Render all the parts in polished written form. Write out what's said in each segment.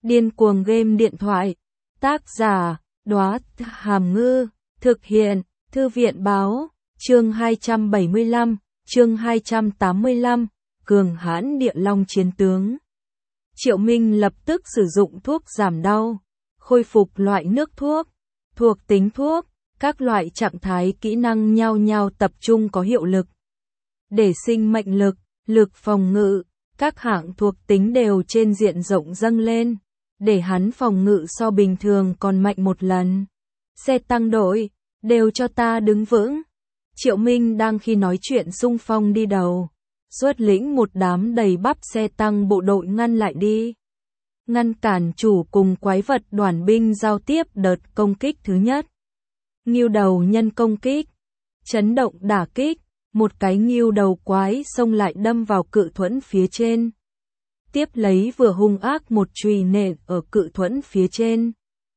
Điên cuồng game điện thoại. Tác giả, Đóa Hàm Ngư. Thực hiện, Thư viện báo. Chương 275, chương 285, cường hãn địa long chiến tướng. Triệu Minh lập tức sử dụng thuốc giảm đau, khôi phục loại nước thuốc, thuộc tính thuốc, các loại trạng thái kỹ năng nhau nhau tập trung có hiệu lực. Để sinh mệnh lực, lực phòng ngự, các hạng thuộc tính đều trên diện rộng dâng lên, để hắn phòng ngự so bình thường còn mạnh một lần. Xe tăng đội, đều cho ta đứng vững. Triệu Minh đang khi nói chuyện xung phong đi đầu, xuất lĩnh một đám đầy bắp xe tăng bộ đội ngăn lại đi. Ngăn cản chủ cùng quái vật đoàn binh giao tiếp đợt công kích thứ nhất. Ngưu đầu nhân công kích, chấn động đả kích, một cái ngưu đầu quái xông lại đâm vào cự thuẫn phía trên. Tiếp lấy vừa hung ác một chùy nện ở cự thuẫn phía trên.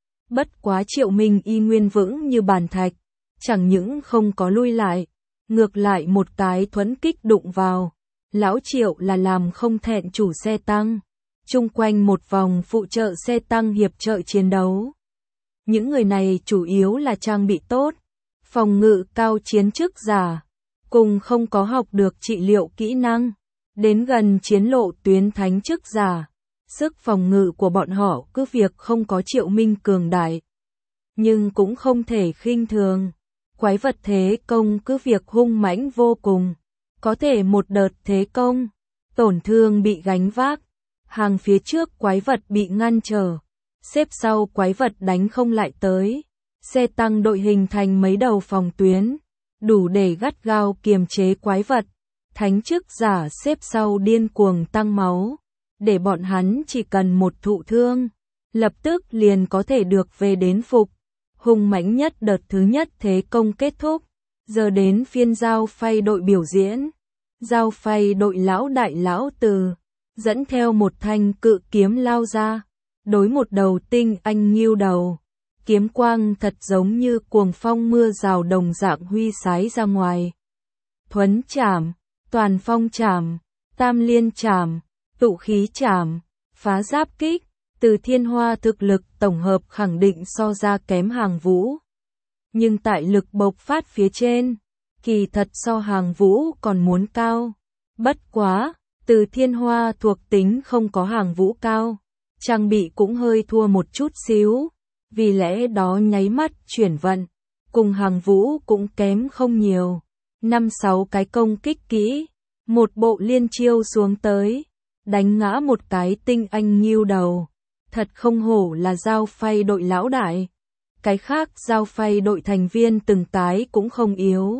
Bất quá Triệu Minh y nguyên vững như bàn thạch, chẳng những không có lui lại, ngược lại một cái thuẫn kích đụng vào. Lão Triệu là làm không thẹn chủ xe tăng, chung quanh một vòng phụ trợ xe tăng hiệp trợ chiến đấu. Những người này chủ yếu là trang bị tốt, phòng ngự cao chiến chức giả, cùng không có học được trị liệu kỹ năng, đến gần chiến lộ tuyến thánh chức giả. Sức phòng ngự của bọn họ cứ việc không có Triệu Minh cường đại, nhưng cũng không thể khinh thường. Quái vật thế công cứ việc hung mãnh vô cùng, có thể một đợt thế công, tổn thương bị gánh vác, hàng phía trước quái vật bị ngăn trở, xếp sau quái vật đánh không lại tới. Xe tăng đội hình thành mấy đầu phòng tuyến, đủ để gắt gao kiềm chế quái vật. Thánh chức giả xếp sau điên cuồng tăng máu, để bọn hắn chỉ cần một thụ thương, lập tức liền có thể được về đến phục. Hung mãnh nhất đợt thứ nhất thế công kết thúc, giờ đến phiên Dao Phay đội biểu diễn. Dao Phay đội lão đại lão Từ, dẫn theo một thanh cự kiếm lao ra, đối một đầu tinh anh ngưu đầu. Kiếm quang thật giống như cuồng phong mưa rào đồng dạng huy sái ra ngoài. Thuấn chảm, toàn phong chảm, tam liên chảm, tụ khí chảm, phá giáp kích. Từ Thiên Hoa thực lực tổng hợp khẳng định so ra kém Hàng Vũ. Nhưng tại lực bộc phát phía trên, kỳ thật so Hàng Vũ còn muốn cao. Bất quá, Từ Thiên Hoa thuộc tính không có Hàng Vũ cao, trang bị cũng hơi thua một chút xíu, vì lẽ đó nháy mắt chuyển vận, cùng Hàng Vũ cũng kém không nhiều. 5-6 cái công kích kỹ, một bộ liên chiêu xuống tới, đánh ngã một cái tinh anh ngưu đầu. Thật không hổ là Dao Phay đội lão đại. Cái khác Dao Phay đội thành viên từng cái cũng không yếu.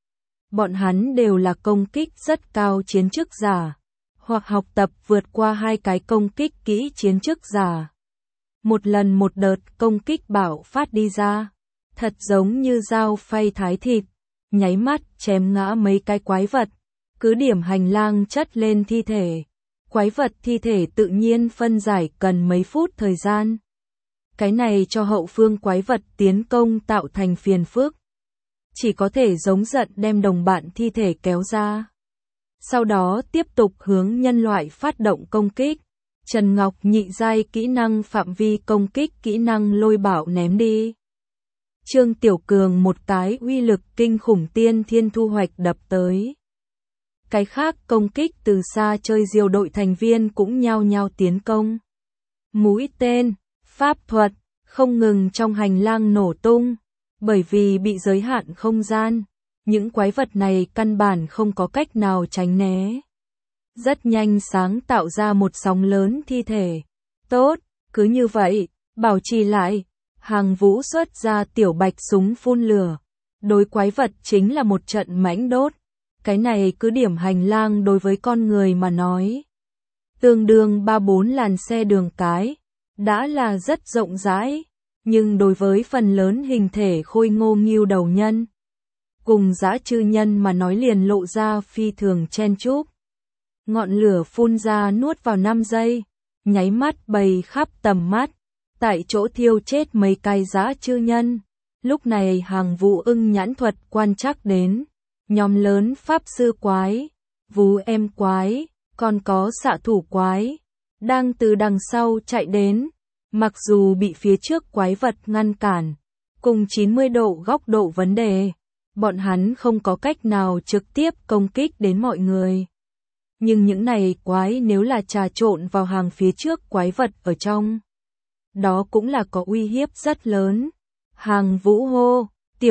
Bọn hắn đều là công kích rất cao chiến chức giả, hoặc học tập vượt qua 2 cái công kích kỹ chiến chức giả. Một lần một đợt công kích bạo phát đi ra, thật giống như dao phay thái thịt, nháy mắt chém ngã mấy cái quái vật, cứ điểm hành lang chất lên thi thể. Quái vật thi thể tự nhiên phân giải cần mấy phút thời gian. Cái này cho hậu phương quái vật tiến công tạo thành phiền phức. Chỉ có thể giống giận đem đồng bạn thi thể kéo ra. Sau đó tiếp tục hướng nhân loại phát động công kích. Trần Ngọc nhị giai kỹ năng phạm vi công kích kỹ năng lôi bạo ném đi. Trương Tiểu Cường một cái uy lực kinh khủng tiên thiên thu hoạch đập tới. Cái khác công kích từ xa chơi diều đội thành viên cũng nhao nhao tiến công. Mũi tên, pháp thuật, không ngừng trong hành lang nổ tung, bởi vì bị giới hạn không gian, những quái vật này căn bản không có cách nào tránh né. Rất nhanh sáng tạo ra một sóng lớn thi thể. Tốt, cứ như vậy, bảo trì lại, Hàng Vũ xuất ra tiểu bạch súng phun lửa. Đối quái vật chính là một trận mãnh đốt. Cái này cứ điểm hành lang đối với con người mà nói, tương đương 3-4 làn xe đường cái, đã là rất rộng rãi, nhưng đối với phần lớn hình thể khôi ngô ngưu đầu nhân, cùng dã chư nhân mà nói liền lộ ra phi thường chen chúc. Ngọn lửa phun ra nuốt vào 5 giây, nháy mắt bầy khắp tầm mắt, tại chỗ thiêu chết mấy cái dã chư nhân. Lúc này Hàng Vũ ưng nhãn thuật quan trắc đến. Nhóm lớn pháp sư quái, vú em quái, còn có xạ thủ quái, đang từ đằng sau chạy đến. Mặc dù bị phía trước quái vật ngăn cản, cùng 90 độ góc độ vấn đề, bọn hắn không có cách nào trực tiếp công kích đến mọi người. Nhưng những này quái nếu là trà trộn vào hàng phía trước quái vật ở trong, đó cũng là có uy hiếp rất lớn. Hàng Vũ hô,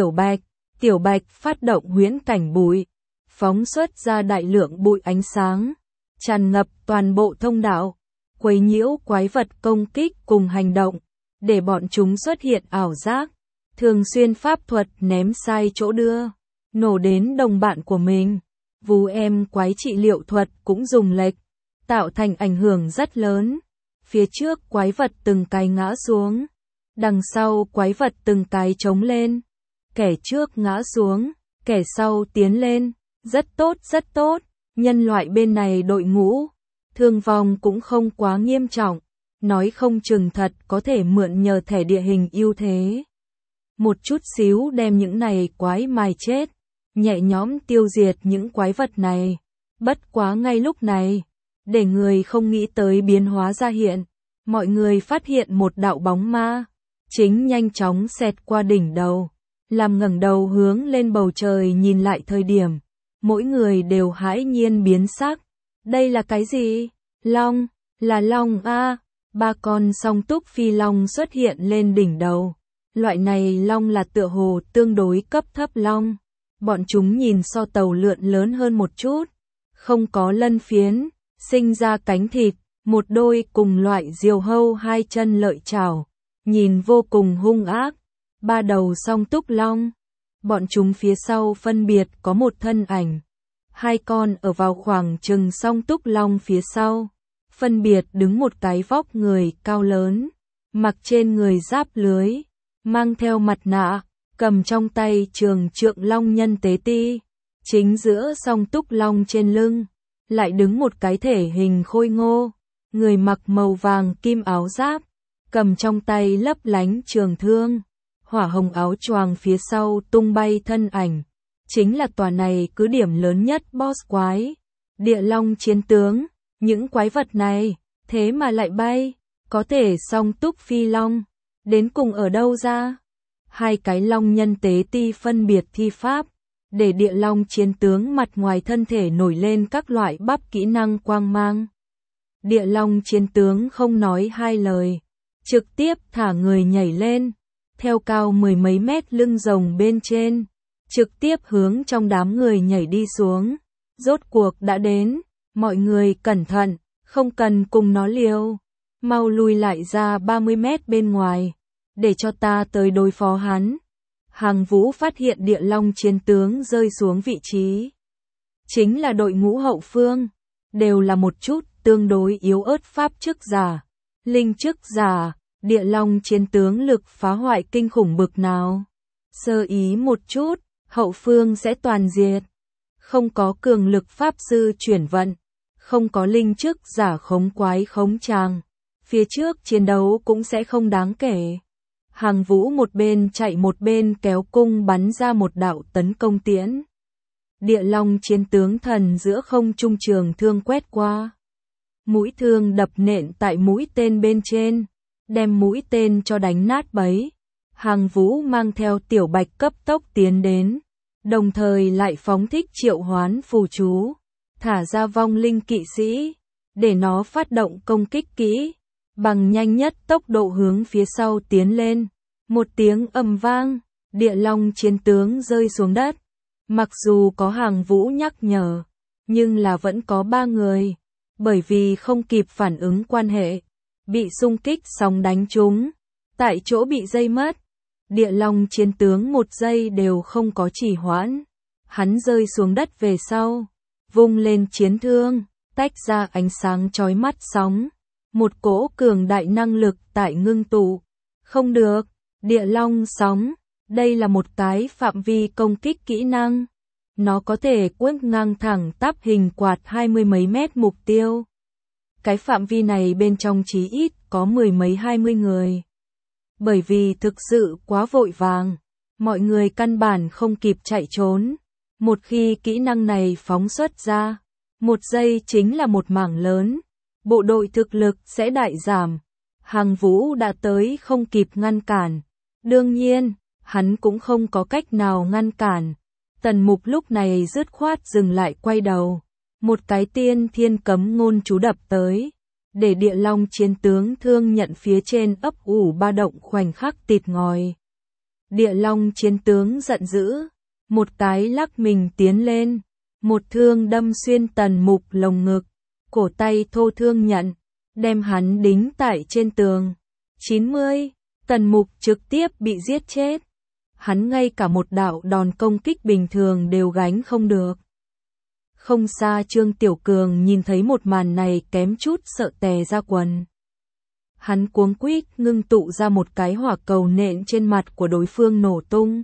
Tiểu Bạch phát động huyễn cảnh bụi, phóng xuất ra đại lượng bụi ánh sáng, tràn ngập toàn bộ thông đạo, quấy nhiễu quái vật công kích cùng hành động, để bọn chúng xuất hiện ảo giác, thường xuyên pháp thuật ném sai chỗ đưa, nổ đến đồng bạn của mình. Vú em quái trị liệu thuật cũng dùng lệch, tạo thành ảnh hưởng rất lớn. Phía trước quái vật từng cái ngã xuống, đằng sau quái vật từng cái chống lên. Kẻ trước ngã xuống, kẻ sau tiến lên, rất tốt, nhân loại bên này đội ngũ, thương vong cũng không quá nghiêm trọng, nói không chừng thật có thể mượn nhờ thẻ địa hình ưu thế. Một chút xíu đem những này quái mài chết, nhẹ nhõm tiêu diệt những quái vật này. Bất quá ngay lúc này, để người không nghĩ tới biến hóa ra hiện, mọi người phát hiện một đạo bóng ma, chính nhanh chóng xẹt qua đỉnh đầu, làm ngẩng đầu hướng lên bầu trời nhìn lại thời điểm, mỗi người đều hãi nhiên biến sắc. Đây là cái gì? Long, là long a, 3 con song túc phi long xuất hiện lên đỉnh đầu. Loại này long là tựa hồ tương đối cấp thấp long. Bọn chúng nhìn so tàu lượn lớn hơn một chút, không có lân phiến, sinh ra cánh thịt, một đôi cùng loại diều hâu 2 chân lợi chảo, nhìn vô cùng hung ác. 3 đầu song túc long, bọn chúng phía sau phân biệt có một thân ảnh, 2 con ở vào khoảng chừng song túc long phía sau, phân biệt đứng một cái vóc người cao lớn, mặc trên người giáp lưới, mang theo mặt nạ, cầm trong tay trường trượng long nhân tế ti, chính giữa song túc long trên lưng, lại đứng một cái thể hình khôi ngô, người mặc màu vàng kim áo giáp, cầm trong tay lấp lánh trường thương, hỏa hồng áo choàng phía sau tung bay thân ảnh, chính là tòa này cứ điểm lớn nhất boss quái, địa long chiến tướng. Những quái vật này, thế mà lại bay, có thể song túc phi long, đến cùng ở đâu ra? 2 cái long nhân tế ti phân biệt thi pháp, để địa long chiến tướng mặt ngoài thân thể nổi lên các loại bắp kỹ năng quang mang. Địa long chiến tướng không nói 2 lời, trực tiếp thả người nhảy lên, theo cao 10 mấy mét lưng rồng bên trên, trực tiếp hướng trong đám người nhảy đi xuống. Rốt cuộc đã đến, mọi người cẩn thận, không cần cùng nó liều, mau lùi lại ra 30 mét bên ngoài, để cho ta tới đối phó hắn. Hàng Vũ phát hiện địa long chiến tướng rơi xuống vị trí, chính là đội ngũ hậu phương, đều là một chút tương đối yếu ớt pháp chức giả, linh chức giả. Địa long chiến tướng lực phá hoại kinh khủng bực nào, sơ ý một chút, hậu phương sẽ toàn diệt. Không có cường lực pháp sư chuyển vận, không có linh chức giả khống quái khống tràng, phía trước chiến đấu cũng sẽ không đáng kể. Hàng Vũ một bên chạy một bên kéo cung bắn ra một đạo tấn công tiễn. Địa long chiến tướng thần giữa không trung trường thương quét qua, mũi thương đập nện tại mũi tên bên trên, đem mũi tên cho đánh nát bấy. Hàng Vũ mang theo Tiểu Bạch cấp tốc tiến đến, đồng thời lại phóng thích triệu hoán phù chú, thả ra vong linh kỵ sĩ, để nó phát động công kích kỹ, bằng nhanh nhất tốc độ hướng phía sau tiến lên. Một tiếng ầm vang, địa long chiến tướng rơi xuống đất. Mặc dù có Hàng Vũ nhắc nhở, nhưng là vẫn có 3 người, bởi vì không kịp phản ứng quan hệ, bị xung kích sóng đánh trúng, tại chỗ bị dây mất. Địa long chiến tướng 1 giây đều không có trì hoãn, hắn rơi xuống đất về sau, vung lên chiến thương, tách ra ánh sáng chói mắt sóng, một cỗ cường đại năng lực tại ngưng tụ. Không được, địa long sóng, đây là một cái phạm vi công kích kỹ năng, nó có thể quét ngang thẳng tắp hình quạt 20 mấy mét mục tiêu. Cái phạm vi này bên trong chí ít có 10 mấy 20 người. Bởi vì thực sự quá vội vàng, mọi người căn bản không kịp chạy trốn. Một khi kỹ năng này phóng xuất ra, 1 giây chính là một mảng lớn, bộ đội thực lực sẽ đại giảm. Hàng Vũ đã tới không kịp ngăn cản. Đương nhiên, hắn cũng không có cách nào ngăn cản. Tần Mục lúc này dứt khoát dừng lại quay đầu. Một cái tiên thiên cấm ngôn chú đập tới. Để Địa Long chiến tướng thương nhận phía trên ấp ủ ba động khoảnh khắc tịt ngòi. Địa Long chiến tướng giận dữ. Một cái lắc mình tiến lên. Một thương đâm xuyên Tần Mục lồng ngực. Cổ tay thô thương nhận. Đem hắn đính tại trên tường. 90. Tần Mục trực tiếp bị giết chết. Hắn ngay cả một đạo đòn công kích bình thường đều gánh không được. Không xa Trương Tiểu Cường nhìn thấy một màn này kém chút sợ tè ra quần. Hắn cuống quýt ngưng tụ ra một cái hỏa cầu nện trên mặt của đối phương nổ tung.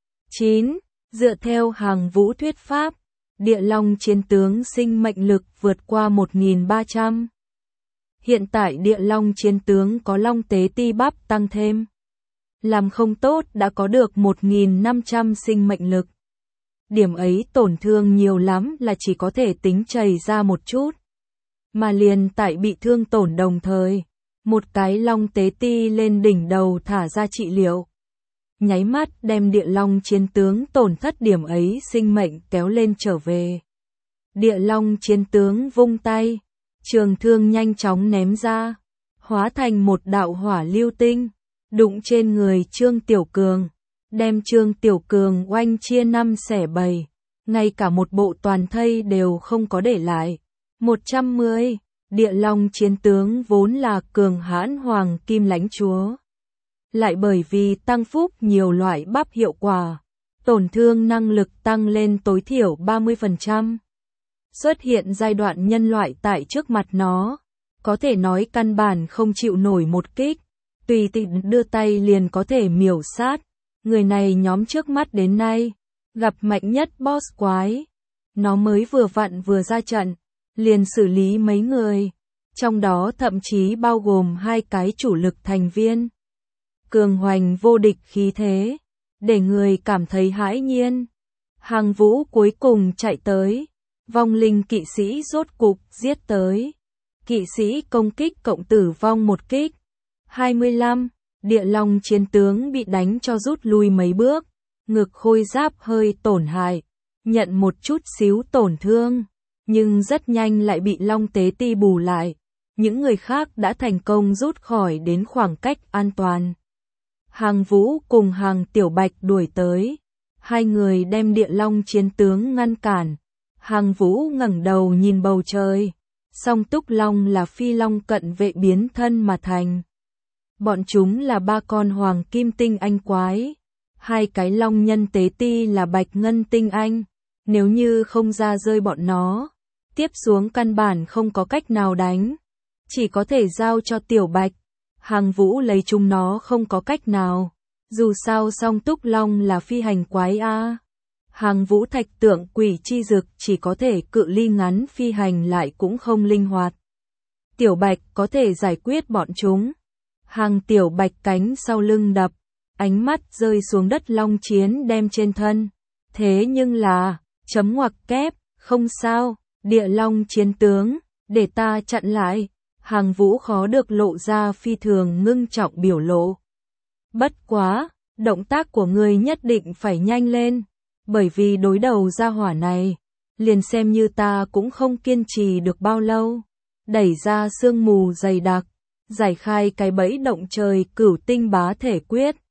9. Dựa theo Hàng Vũ thuyết pháp, Địa Long chiến tướng sinh mệnh lực vượt qua 1.300. Hiện tại Địa Long chiến tướng có Long Tế Ti bắp tăng thêm. Làm không tốt đã có được 1.500 sinh mệnh lực. Điểm ấy tổn thương nhiều lắm là chỉ có thể tính chảy ra một chút. Mà liền tại bị thương tổn đồng thời, một cái Long Tế Ti lên đỉnh đầu thả ra trị liệu. Nháy mắt đem Địa Long chiến tướng tổn thất điểm ấy sinh mệnh kéo lên trở về. Địa Long chiến tướng vung tay, trường thương nhanh chóng ném ra, hóa thành một đạo hỏa lưu tinh, đụng trên người Trương Tiểu Cường, đem Trương Tiểu Cường oanh chia 5 xẻ 7, ngay cả một bộ toàn thây đều không có để lại. 110. Địa Long chiến tướng vốn là cường hãn hoàng kim lãnh chúa. Lại bởi vì tăng phúc nhiều loại bắp hiệu quả, tổn thương năng lực tăng lên tối thiểu 30%. Xuất hiện giai đoạn nhân loại tại trước mặt nó, có thể nói căn bản không chịu nổi một kích, tùy tiện đưa tay liền có thể miểu sát. Người này nhóm trước mắt đến nay, gặp mạnh nhất boss quái. Nó mới vừa vặn vừa ra trận, liền xử lý mấy người, trong đó thậm chí bao gồm 2 cái chủ lực thành viên. Cường hoành vô địch khí thế, để người cảm thấy hãi nhiên. Hàng Vũ cuối cùng chạy tới, vong linh kỵ sĩ rốt cục giết tới. Kỵ sĩ công kích cộng tử vong một kích. 25. Địa Long chiến tướng bị đánh cho rút lui mấy bước, ngực khôi giáp hơi tổn hại, nhận một chút xíu tổn thương, nhưng rất nhanh lại bị Long Tế Ti bù lại. Những người khác đã thành công rút khỏi đến khoảng cách an toàn. Hàng Vũ cùng Hàng Tiểu Bạch đuổi tới, hai người đem Địa Long chiến tướng ngăn cản. Hàng Vũ ngẩng đầu nhìn bầu trời, Song Túc Long là phi long cận vệ biến thân mà thành. Bọn chúng là 3 con hoàng kim tinh anh quái, 2 cái long nhân tế ti là bạch ngân tinh anh. Nếu như không ra rơi bọn nó, tiếp xuống căn bản không có cách nào đánh, chỉ có thể giao cho Tiểu Bạch. Hàng Vũ lấy chúng nó không có cách nào, dù sao Song Túc Long là phi hành quái a. Hàng Vũ thạch tượng quỷ chi dực chỉ có thể cự ly ngắn phi hành lại cũng không linh hoạt. Tiểu Bạch có thể giải quyết bọn chúng. Hàng Tiểu Bạch cánh sau lưng đập, ánh mắt rơi xuống đất long chiến đem trên thân. Thế nhưng là, chấm ngoặc kép, không sao, Địa Long chiến tướng, để ta chặn lại. Hàng Vũ khó được lộ ra phi thường ngưng trọng biểu lộ. Bất quá, động tác của người nhất định phải nhanh lên, bởi vì đối đầu ra hỏa này, liền xem như ta cũng không kiên trì được bao lâu. Đẩy ra sương mù dày đặc, giải khai cái bẫy động trời cửu tinh bá thể quyết.